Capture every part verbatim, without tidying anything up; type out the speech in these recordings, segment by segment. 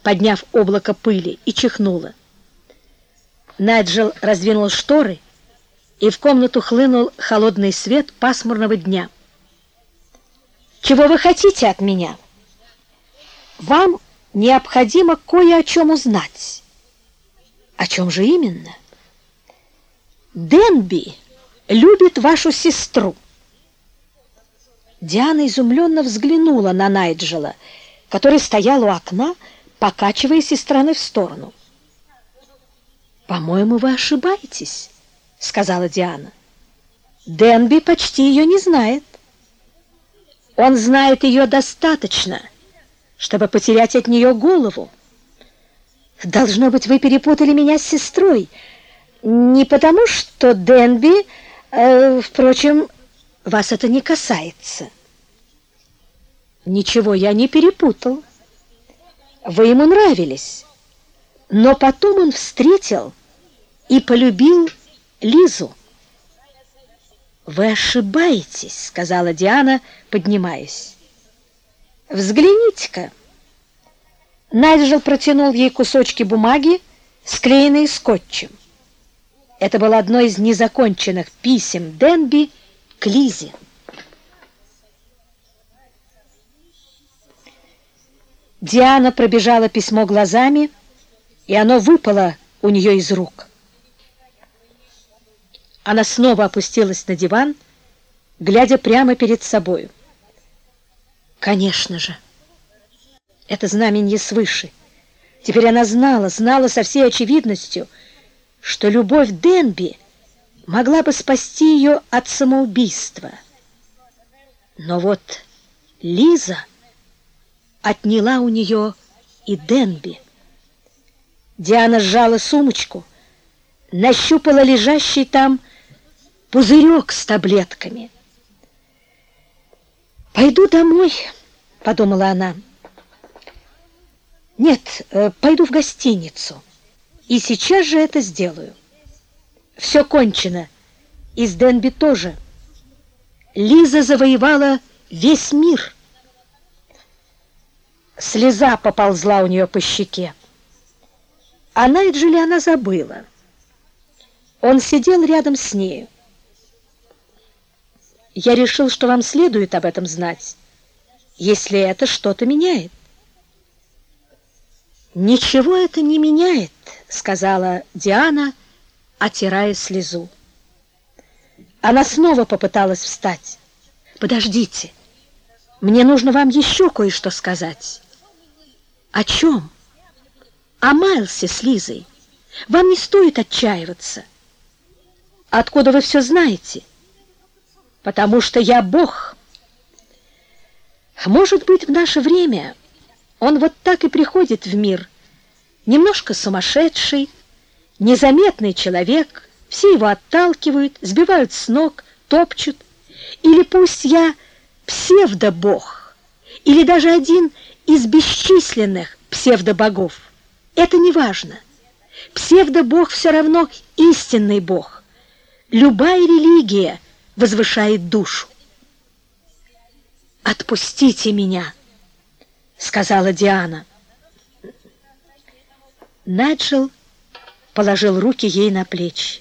подняв облако пыли, и чихнула. Найджел раздвинул шторы, и в комнату хлынул холодный свет пасмурного дня. «Чего вы хотите от меня? Вам необходимо кое о чем узнать». «О чем же именно?» «Денби любит вашу сестру». Диана изумленно взглянула на Найджела, который стоял у окна, покачиваясь из стороны в сторону. «По-моему, вы ошибаетесь», — сказала Диана. «Денби почти ее не знает. Он знает ее достаточно, чтобы потерять от нее голову. Должно быть, вы перепутали меня с сестрой. Не потому, что Денби... Э, впрочем, вас это не касается». «Ничего я не перепутал. Вы ему нравились. Но потом он встретил и полюбил Лизу». «Вы ошибаетесь», — сказала Диана, поднимаясь. «Взгляните-ка». Найджел протянул ей кусочки бумаги, склеенные скотчем. Это было одно из незаконченных писем Денби к Лизе. Диана пробежала письмо глазами, и оно выпало у нее из рук. Она снова опустилась на диван, глядя прямо перед собою. Конечно же, это знаменье свыше. Теперь она знала, знала со всей очевидностью, что любовь Денби могла бы спасти ее от самоубийства. Но вот Лиза отняла у нее и Денби. Диана сжала сумочку, нащупала лежащий там пузырек с таблетками. «Пойду домой», — подумала она. «Нет, пойду в гостиницу, и сейчас же это сделаю. Все кончено, и с Денби тоже. Лиза завоевала весь мир». Слеза поползла у нее по щеке. О Найджеле она забыла. Он сидел рядом с нею. «Я решил, что вам следует об этом знать, если это что-то меняет». «Ничего это не меняет», — сказала Диана, отирая слезу. Она снова попыталась встать. «Подождите, мне нужно вам еще кое-что сказать». «О чем?» «О Майлсе с Лизой. Вам не стоит отчаиваться». «Откуда вы все знаете?» «Потому что я Бог». Может быть, в наше время он вот так и приходит в мир, немножко сумасшедший, незаметный человек, все его отталкивают, сбивают с ног, топчут. Или пусть я псевдобог, или даже один из бесчисленных псевдобогов. Это не важно. Псевдобог все равно истинный Бог. Любая религия возвышает душу. «Отпустите меня», — сказала Диана. Найджел положил руки ей на плечи.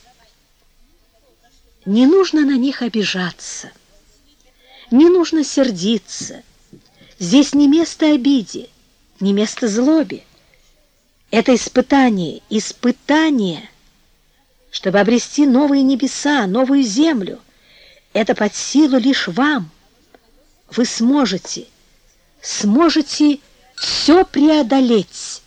Не нужно на них обижаться, не нужно сердиться. Здесь не место обиде, не место злобе. Это испытание, испытание, чтобы обрести новые небеса, новую землю. Это под силу лишь вам. Вы сможете, сможете все преодолеть.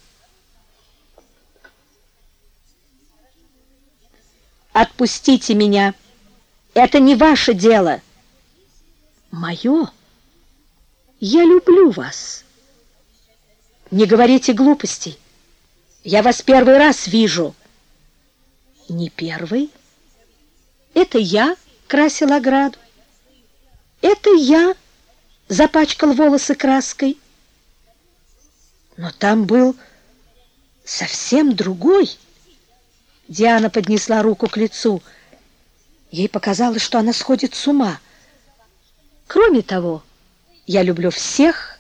«Отпустите меня! Это не ваше дело!» «Мое? Я люблю вас!» «Не говорите глупостей! Я вас первый раз вижу!» «Не первый? Это я красил ограду. Это я запачкал волосы краской. Но там был совсем другой». Диана поднесла руку к лицу. Ей показалось, что она сходит с ума. «Кроме того, я люблю всех